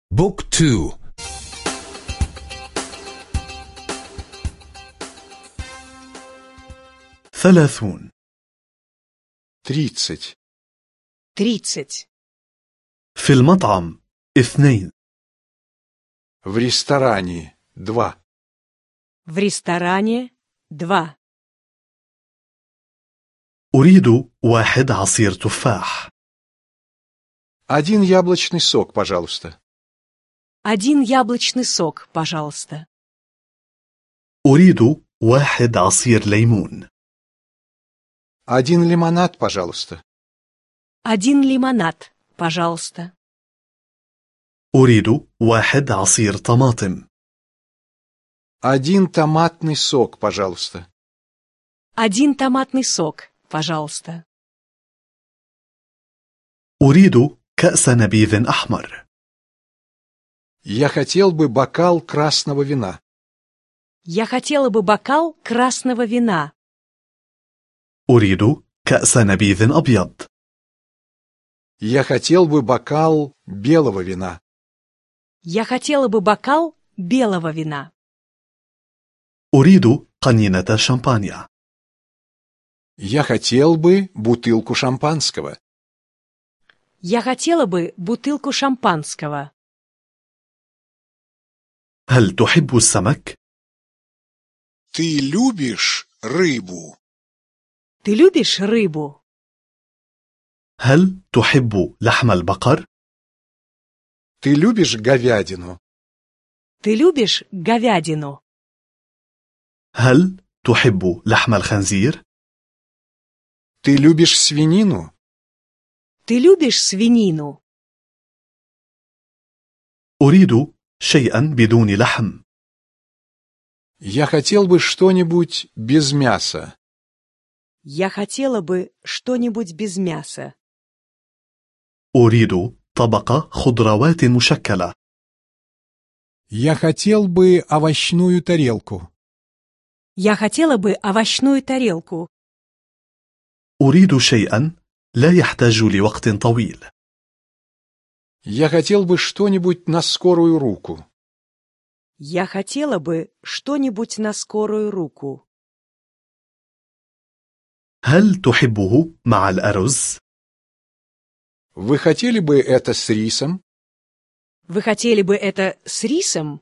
بوك 2. 30. 30. 30. في المطعم 2. В ресторане 2. В ресторане 2. أريد 1 عصير تفاح. 1 яблочный сок, пожалуйста. 1 яблочный сок, пожалуйста. أريد 1 عصير ليمون. 1 лимонад, пожалуйста. 1 лимонад, пожалуйста. أريد 1 عصير طماطم. 1 томатный сок, пожалуйста. 1 томатный сок, пожалуйста. أريد كأس نبيذ أحمر. Я хотел бы бокал красного вина. Я хотела бы бокал красного вина. أريد كأس نبيذ أبيض. Я хотел бы бокал белого вина. Я хотела бы бокал белого вина. أريد قنينة شامبانيا. Я хотел бы бутылку шампанского. Я хотела бы бутылку шампанского. هل تحب السمك؟ Ты любишь рыбу? Ты любишь рыбу? هل تحب لحم البقر؟ Ты любишь говядину? Ты любишь говядину? هل تحب لحم الخنزير؟ Ты любишь свинину? Ты любишь свинину? أريد شيئا بدون لحم. Я хотел бы что-нибудь без мяса. Я хотела бы что-нибудь без мяса. أريد طبق خضروات مشكلة. Я хотел бы овощную тарелку. Я хотела бы овощную тарелку. أريد شيئا لا يحتاج لوقت طويل. Я хотел бы что-нибудь на скорую руку. Я хотела бы что-нибудь на скорую руку. هل تحبه مع الأرز؟ Вы хотели бы это с рисом? Вы хотели бы это с рисом?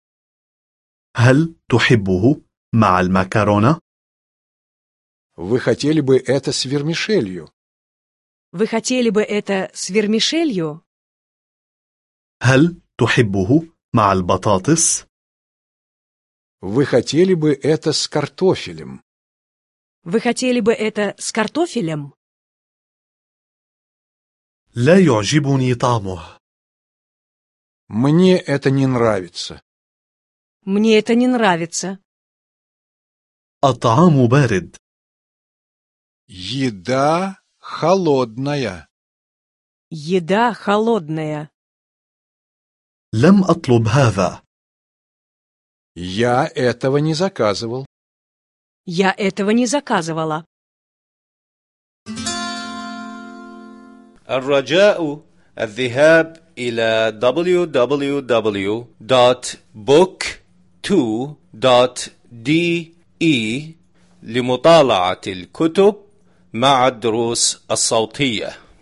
هل تحبه مع المكرونة؟ Вы хотели бы это с вермишелью? Вы хотели бы это с вермишелью? هل تحبه مع البطاطس؟ Вы хотели бы это с картофелем? Вы хотели бы это с картофелем? لا يعجبني طعمه. Мне это не нравится. Мне это не нравится. الطعام بارد. Еда холодная. Еда холодная. لم أطلب هذا. Я этого не заказывал. Я этого не заказывала. الرجاء الذهاب إلى www.book2.de لمطالعة الكتب مع الدروس الصوتية.